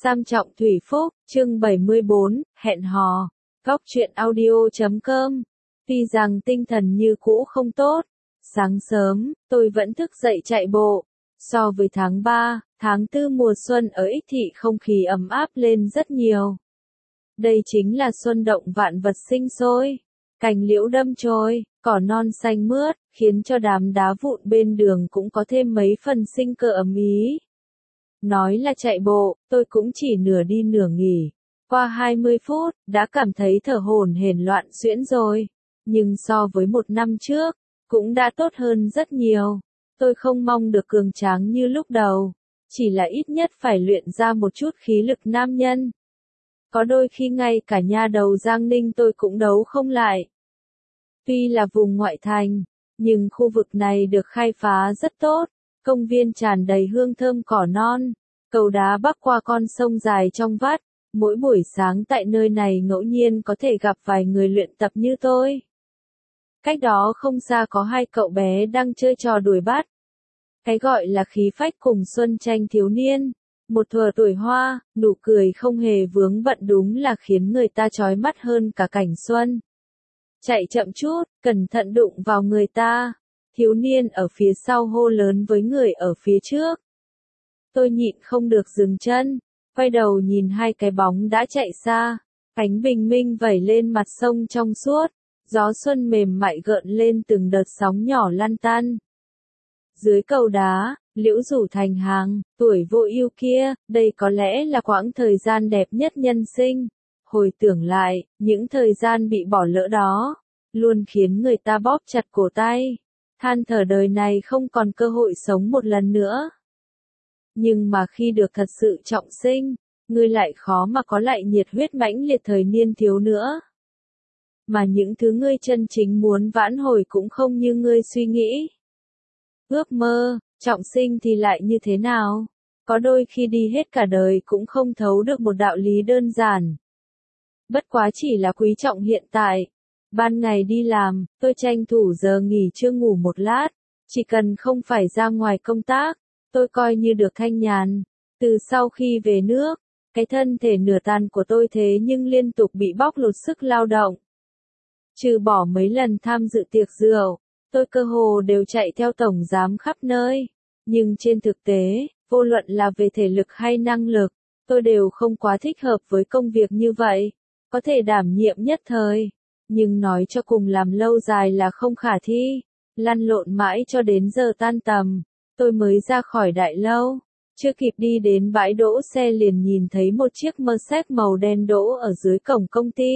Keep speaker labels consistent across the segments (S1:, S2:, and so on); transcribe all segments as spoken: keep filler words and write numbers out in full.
S1: Sam Trọng Thủy Phúc, chương bảy mươi bốn, hẹn hò. Góc truyện audio chấm com. Tuy rằng tinh thần như cũ không tốt, sáng sớm, tôi vẫn thức dậy chạy bộ. So với tháng ba, tháng tư mùa xuân ở Ích Thị không khí ấm áp lên rất nhiều. Đây chính là xuân động vạn vật sinh sôi. Cành liễu đâm chồi, cỏ non xanh mướt, khiến cho đám đá vụn bên đường cũng có thêm mấy phần sinh cơ ấm ý. Nói là chạy bộ, tôi cũng chỉ nửa đi nửa nghỉ. Qua hai mươi phút, đã cảm thấy thở hổn hển loạn xuyễn rồi. Nhưng so với một năm trước, cũng đã tốt hơn rất nhiều. Tôi không mong được cường tráng như lúc đầu. Chỉ là ít nhất phải luyện ra một chút khí lực nam nhân. Có đôi khi ngay cả nha đầu Giang Ninh tôi cũng đấu không lại. Tuy là vùng ngoại thành, nhưng khu vực này được khai phá rất tốt. Công viên tràn đầy hương thơm cỏ non, cầu đá bắc qua con sông dài trong vắt. Mỗi buổi sáng tại nơi này ngẫu nhiên có thể gặp vài người luyện tập như tôi. Cách đó không xa có hai cậu bé đang chơi trò đuổi bắt. Cái gọi là khí phách cùng xuân tranh thiếu niên. Một thuở tuổi hoa, nụ cười không hề vướng bận đúng là khiến người ta chói mắt hơn cả cảnh xuân. Chạy chậm chút, cẩn thận đụng vào người ta. Thiếu niên ở phía sau hô lớn với người ở phía trước. Tôi nhịn không được dừng chân, quay đầu nhìn hai cái bóng đã chạy xa. Ánh bình minh vẩy lên mặt sông trong suốt, gió xuân mềm mại gợn lên từng đợt sóng nhỏ lăn tăn. Dưới cầu đá, liễu rủ thành hàng, tuổi vô ưu kia, đây có lẽ là quãng thời gian đẹp nhất nhân sinh. Hồi tưởng lại, những thời gian bị bỏ lỡ đó, luôn khiến người ta bóp chặt cổ tay. Than thở đời này không còn cơ hội sống một lần nữa. Nhưng mà khi được thật sự trọng sinh, ngươi lại khó mà có lại nhiệt huyết mãnh liệt thời niên thiếu nữa. Mà những thứ ngươi chân chính muốn vãn hồi cũng không như ngươi suy nghĩ. Ước mơ, trọng sinh thì lại như thế nào? Có đôi khi đi hết cả đời cũng không thấu được một đạo lý đơn giản. Bất quá chỉ là quý trọng hiện tại. Ban ngày đi làm, tôi tranh thủ giờ nghỉ trưa ngủ một lát. Chỉ cần không phải ra ngoài công tác, tôi coi như được thanh nhàn. Từ sau khi về nước, cái thân thể nửa tàn của tôi thế nhưng liên tục bị bóc lột sức lao động. Trừ bỏ mấy lần tham dự tiệc rượu, tôi cơ hồ đều chạy theo tổng giám khắp nơi. Nhưng trên thực tế, vô luận là về thể lực hay năng lực, tôi đều không quá thích hợp với công việc như vậy. Có thể đảm nhiệm nhất thời, nhưng nói cho cùng làm lâu dài là không khả thi. Lăn lộn mãi cho đến giờ tan tầm, tôi mới ra khỏi đại lâu. Chưa kịp đi đến bãi đỗ xe liền nhìn thấy một chiếc Mercedes màu đen đỗ ở dưới cổng công ty.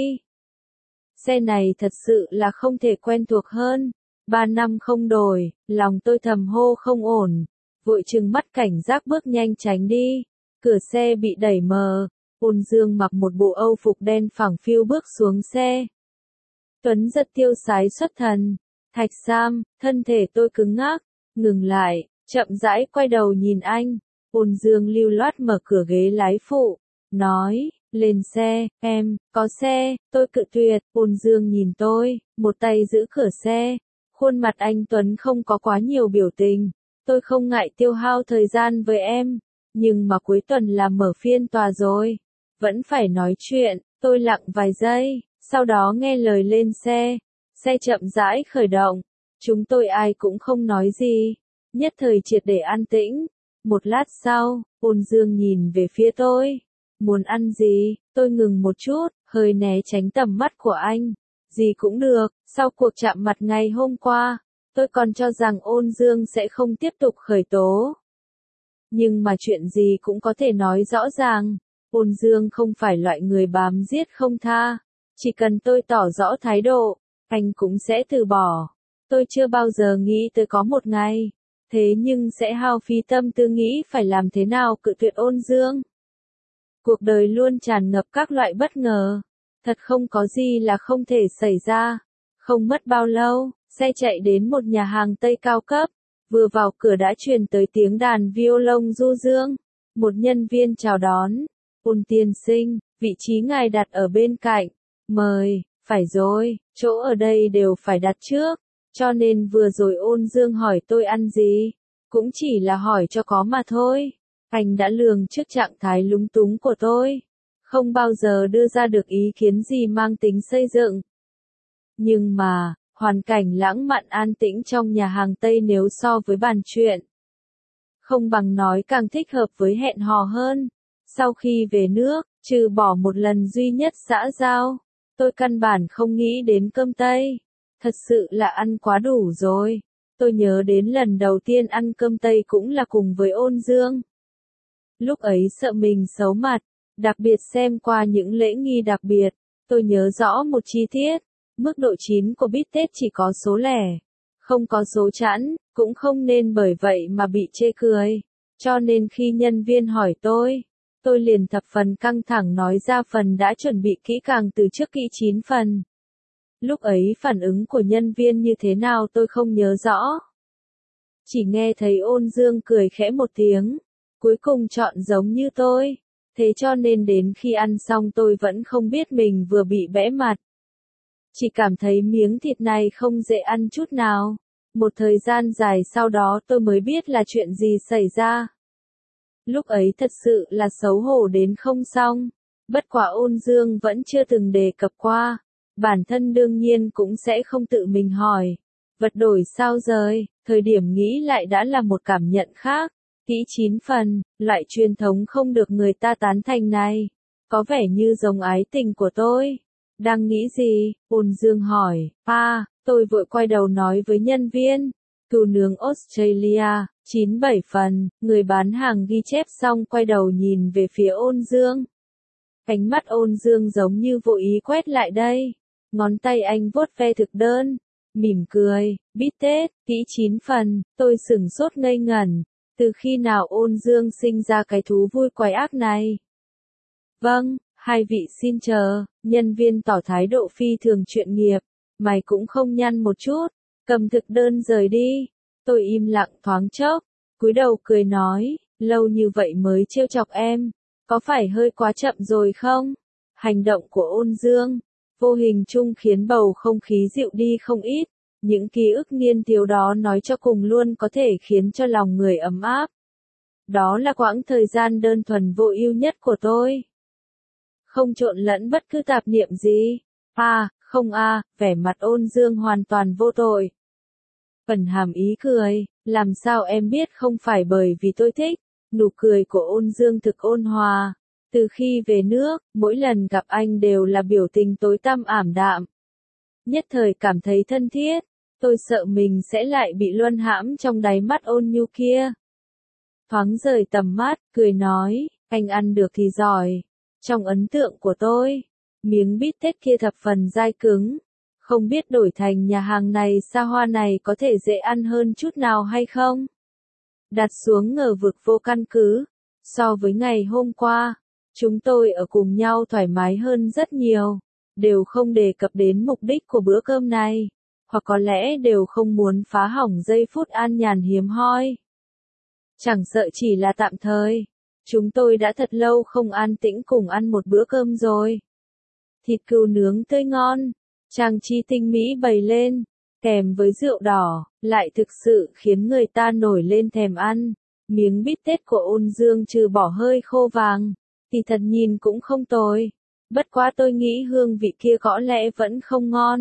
S1: Xe này thật sự là không thể quen thuộc hơn. Ba năm không đổi, lòng tôi thầm hô không ổn. Vội trừng mắt cảnh giác bước nhanh tránh đi. Cửa xe bị đẩy mờ. Ôn Dương mặc một bộ âu phục đen phẳng phiu bước xuống xe. Tuấn rất tiêu sái xuất thần. Thạch Sam, thân thể tôi cứng ngắc, ngừng lại, chậm rãi quay đầu nhìn anh. Ôn Dương lưu loát mở cửa ghế lái phụ, nói, lên xe, em, có xe, tôi cự tuyệt. Ôn Dương nhìn tôi, một tay giữ cửa xe. Khuôn mặt anh Tuấn không có quá nhiều biểu tình. Tôi không ngại tiêu hao thời gian với em, nhưng mà cuối tuần là mở phiên tòa rồi. Vẫn phải nói chuyện, tôi lặng vài giây, sau đó nghe lời lên xe. Xe chậm rãi khởi động, chúng tôi ai cũng không nói gì, nhất thời triệt để an tĩnh. Một lát sau, Ôn Dương nhìn về phía tôi. Muốn ăn gì? Tôi ngừng một chút, hơi né tránh tầm mắt của anh. Gì cũng được, sau cuộc chạm mặt ngày hôm qua, tôi còn cho rằng Ôn Dương sẽ không tiếp tục khởi tố. Nhưng mà chuyện gì cũng có thể nói rõ ràng. Ôn Dương không phải loại người bám giết không tha. Chỉ cần tôi tỏ rõ thái độ, anh cũng sẽ từ bỏ. Tôi chưa bao giờ nghĩ tới có một ngày, thế nhưng sẽ hao phí tâm tư nghĩ phải làm thế nào cự tuyệt Ôn Dương. Cuộc đời luôn tràn ngập các loại bất ngờ, thật không có gì là không thể xảy ra. Không mất bao lâu, xe chạy đến một nhà hàng Tây cao cấp, vừa vào cửa đã truyền tới tiếng đàn violon du dương. Một nhân viên chào đón, Ôn tiên sinh, vị trí ngài đặt ở bên cạnh, mời. Phải rồi, chỗ ở đây đều phải đặt trước, cho nên vừa rồi Ôn Dương hỏi tôi ăn gì, cũng chỉ là hỏi cho có mà thôi. Anh đã lường trước trạng thái lúng túng của tôi, không bao giờ đưa ra được ý kiến gì mang tính xây dựng. Nhưng mà, hoàn cảnh lãng mạn an tĩnh trong nhà hàng Tây nếu so với bàn chuyện, không bằng nói càng thích hợp với hẹn hò hơn. Sau khi về nước, trừ bỏ một lần duy nhất xã giao, tôi căn bản không nghĩ đến cơm Tây. Thật sự là ăn quá đủ rồi. Tôi nhớ đến lần đầu tiên ăn cơm Tây cũng là cùng với Ôn Dương. Lúc ấy sợ mình xấu mặt, đặc biệt xem qua những lễ nghi đặc biệt, tôi nhớ rõ một chi tiết, mức độ chín của bít tết chỉ có số lẻ, không có số chẵn, cũng không nên bởi vậy mà bị chê cười. Cho nên khi nhân viên hỏi tôi, tôi liền thập phần căng thẳng nói ra phần đã chuẩn bị kỹ càng từ trước kỹ chín phần. Lúc ấy phản ứng của nhân viên như thế nào tôi không nhớ rõ. Chỉ nghe thấy Ôn Dương cười khẽ một tiếng, cuối cùng chọn giống như tôi. Thế cho nên đến khi ăn xong tôi vẫn không biết mình vừa bị bẽ mặt. Chỉ cảm thấy miếng thịt này không dễ ăn chút nào. Một thời gian dài sau đó tôi mới biết là chuyện gì xảy ra. Lúc ấy thật sự là xấu hổ đến không xong. Bất quả Ôn Dương vẫn chưa từng đề cập qua. Bản thân đương nhiên cũng sẽ không tự mình hỏi. Vật đổi sao rời, thời điểm nghĩ lại đã là một cảm nhận khác. Kỹ chín phần, loại truyền thống không được người ta tán thành này. Có vẻ như giống ái tình của tôi. Đang nghĩ gì? Ôn Dương hỏi. À, tôi vội quay đầu nói với nhân viên. Cừu nướng Australia, chín bảy phần. Người bán hàng ghi chép xong quay đầu nhìn về phía Ôn Dương. Ánh mắt Ôn Dương giống như vô ý quét lại đây. Ngón tay anh vuốt ve thực đơn. Mỉm cười, bít tết, kỹ chín phần. Tôi sửng sốt ngây ngẩn. Từ khi nào Ôn Dương sinh ra cái thú vui quái ác này? Vâng, hai vị xin chờ, nhân viên tỏ thái độ phi thường chuyên nghiệp, mày cũng không nhăn một chút, cầm thực đơn rời đi. Tôi im lặng thoáng chốc, cúi đầu cười nói, lâu như vậy mới trêu chọc em, có phải hơi quá chậm rồi không? Hành động của Ôn Dương, vô hình chung khiến bầu không khí dịu đi không ít. Những ký ức niên thiếu đó nói cho cùng luôn có thể khiến cho lòng người ấm áp. Đó là quãng thời gian đơn thuần vô ưu nhất của tôi. Không trộn lẫn bất cứ tạp niệm gì. À, không a, vẻ mặt Ôn Dương hoàn toàn vô tội. Phần hàm ý cười, làm sao em biết không phải bởi vì tôi thích. Nụ cười của Ôn Dương thực ôn hòa. Từ khi về nước, mỗi lần gặp anh đều là biểu tình tối tăm ảm đạm. Nhất thời cảm thấy thân thiết. Tôi sợ mình sẽ lại bị luân hãm trong đáy mắt ôn nhu kia. Thoáng rời tầm mắt, cười nói, anh ăn được thì giỏi. Trong ấn tượng của tôi, miếng bít tết kia thập phần dai cứng. Không biết đổi thành nhà hàng này xa hoa này có thể dễ ăn hơn chút nào hay không? Đặt xuống ngờ vực vô căn cứ. So với ngày hôm qua, chúng tôi ở cùng nhau thoải mái hơn rất nhiều. Đều không đề cập đến mục đích của bữa cơm này. Hoặc có lẽ đều không muốn phá hỏng giây phút an nhàn hiếm hoi. Chẳng sợ chỉ là tạm thời. Chúng tôi đã thật lâu không an tĩnh cùng ăn một bữa cơm rồi. Thịt cừu nướng tươi ngon, trang trí tinh mỹ bày lên, kèm với rượu đỏ, lại thực sự khiến người ta nổi lên thèm ăn. Miếng bít tết của Ôn Dương trừ bỏ hơi khô vàng, thì thật nhìn cũng không tồi. Bất quá tôi nghĩ hương vị kia có lẽ vẫn không ngon.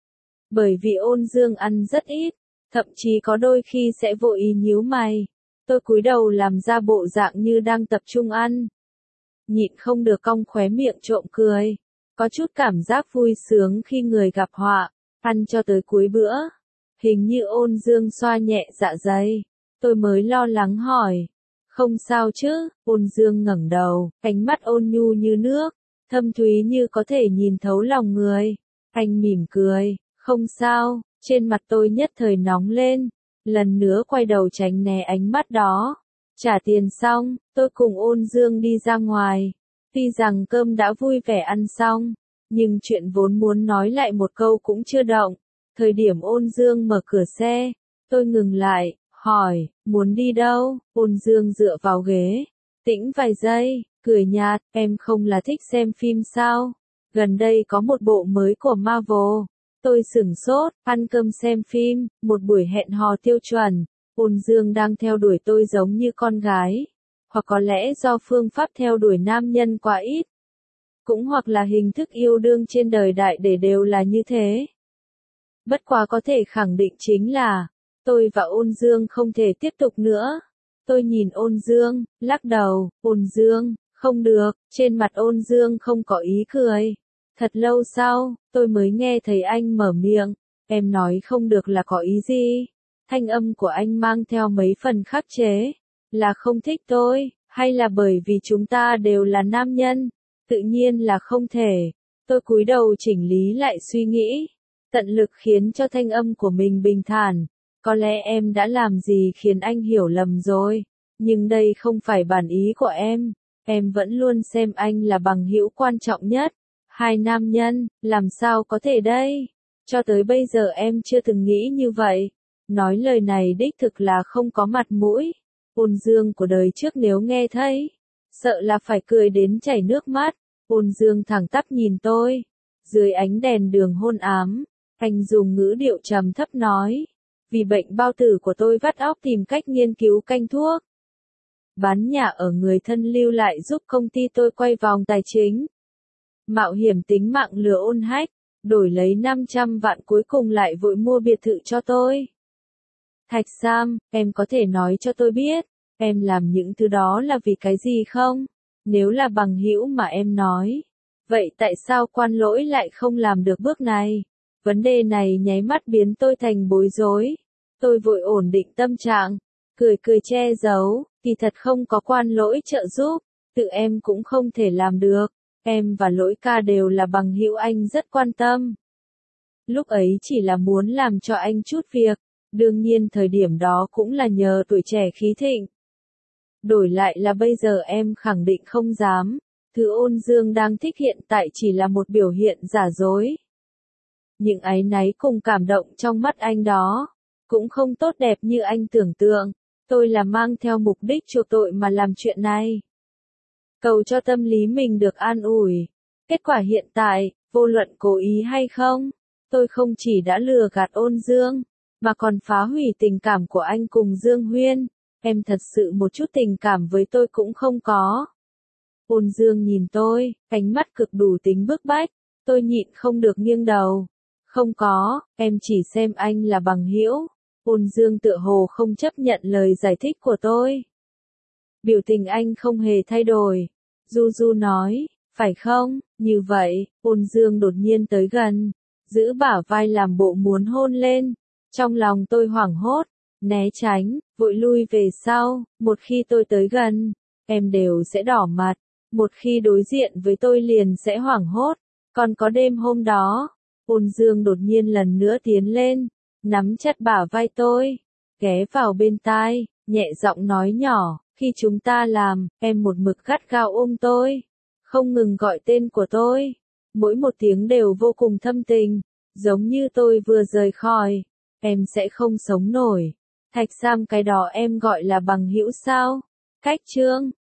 S1: Bởi vì Ôn Dương ăn rất ít, thậm chí có đôi khi sẽ vô ý nhíu mày. Tôi cúi đầu làm ra bộ dạng như đang tập trung ăn. Nhịn không được cong khóe miệng trộm cười. Có chút cảm giác vui sướng khi người gặp họa. Ăn cho tới cuối bữa. Hình như Ôn Dương xoa nhẹ dạ dày. Tôi mới lo lắng hỏi. Không sao chứ? Ôn Dương ngẩng đầu, ánh mắt ôn nhu như nước, thâm thúy như có thể nhìn thấu lòng người. Anh mỉm cười. Không sao. Trên mặt tôi nhất thời nóng lên. Lần nữa quay đầu tránh né ánh mắt đó. Trả tiền xong, tôi cùng Ôn Dương đi ra ngoài. Tuy rằng cơm đã vui vẻ ăn xong, nhưng chuyện vốn muốn nói lại một câu cũng chưa động. Thời điểm Ôn Dương mở cửa xe, tôi ngừng lại, hỏi, muốn đi đâu? Ôn Dương dựa vào ghế, tĩnh vài giây, cười nhạt, em không là thích xem phim sao? Gần đây có một bộ mới của Marvel. Tôi sửng sốt, ăn cơm xem phim, một buổi hẹn hò tiêu chuẩn. Ôn Dương đang theo đuổi tôi giống như con gái. hoặc có lẽ do phương pháp theo đuổi nam nhân quá ít, cũng hoặc là hình thức yêu đương trên đời đại để đều là như thế. Bất quá có thể khẳng định chính là, tôi và Ôn Dương không thể tiếp tục nữa. Tôi nhìn Ôn Dương, lắc đầu, Ôn Dương, không được, trên mặt Ôn Dương không có ý cười. Thật lâu sau, tôi mới nghe thấy anh mở miệng, em nói không được là có ý gì? Thanh âm của anh mang theo mấy phần khắc chế, là không thích tôi, hay là bởi vì chúng ta đều là nam nhân? Tự nhiên là không thể. Tôi cúi đầu chỉnh lý lại suy nghĩ, tận lực khiến cho thanh âm của mình bình thản. Có lẽ em đã làm gì khiến anh hiểu lầm rồi, nhưng đây không phải bản ý của em. Em vẫn luôn xem anh là bằng hữu quan trọng nhất. Hai nam nhân, làm sao có thể đây? Cho tới bây giờ em chưa từng nghĩ như vậy. Nói lời này đích thực là không có mặt mũi. Ôn Dương của đời trước nếu nghe thấy, sợ là phải cười đến chảy nước mắt. Ôn Dương thẳng tắp nhìn tôi. Dưới ánh đèn đường hôn ám, anh dùng ngữ điệu trầm thấp nói. Vì bệnh bao tử của tôi vắt óc tìm cách nghiên cứu canh thuốc. Bán nhà ở người thân lưu lại giúp công ty tôi quay vòng tài chính. Mạo hiểm tính mạng lừa Ôn Hách, đổi lấy năm trăm vạn cuối cùng lại vội mua biệt thự cho tôi. Thạch Sam, em có thể nói cho tôi biết, em làm những thứ đó là vì cái gì không? Nếu là bằng hữu mà em nói, vậy tại sao Quan Lỗi lại không làm được bước này? Vấn đề này nháy mắt biến tôi thành bối rối. Tôi vội ổn định tâm trạng, cười cười che giấu, kỳ thật không có Quan Lỗi trợ giúp, tự em cũng không thể làm được. Em và Lỗi ca đều là bằng hữu, anh rất quan tâm. Lúc ấy chỉ là muốn làm cho anh chút việc, đương nhiên thời điểm đó cũng là nhờ tuổi trẻ khí thịnh. Đổi lại là bây giờ em khẳng định không dám, thứ Ôn Dương đang thích hiện tại chỉ là một biểu hiện giả dối. Những áy náy cùng cảm động trong mắt anh đó, cũng không tốt đẹp như anh tưởng tượng. Tôi là mang theo mục đích chuộc tội mà làm chuyện này. Cầu cho tâm lý mình được an ủi. Kết quả hiện tại, vô luận cố ý hay không, tôi không chỉ đã lừa gạt Ôn Dương, mà còn phá hủy tình cảm của anh cùng Dương Huyên. Em thật sự một chút tình cảm với tôi cũng không có. Ôn Dương nhìn tôi, ánh mắt cực đủ tính bức bách. Tôi nhịn không được nghiêng đầu. Không có, em chỉ xem anh là bằng hữu. Ôn Dương tựa hồ không chấp nhận lời giải thích của tôi. Biểu tình anh không hề thay đổi. Du Du nói, phải không? Như vậy, Ôn Dương đột nhiên tới gần, giữ bả vai làm bộ muốn hôn lên. Trong lòng tôi hoảng hốt, né tránh, vội lui về sau. Một khi tôi tới gần, em đều sẽ đỏ mặt. Một khi đối diện với tôi liền sẽ hoảng hốt. Còn có đêm hôm đó, Ôn Dương đột nhiên lần nữa tiến lên, nắm chặt bả vai tôi, ghé vào bên tai, nhẹ giọng nói nhỏ, khi chúng ta làm, em một mực gắt gao ôm tôi, không ngừng gọi tên của tôi, mỗi một tiếng đều vô cùng thâm tình, giống như tôi vừa rời khỏi, em sẽ không sống nổi. Thạch Sam, cái đó em gọi là bằng hữu sao? Cách chương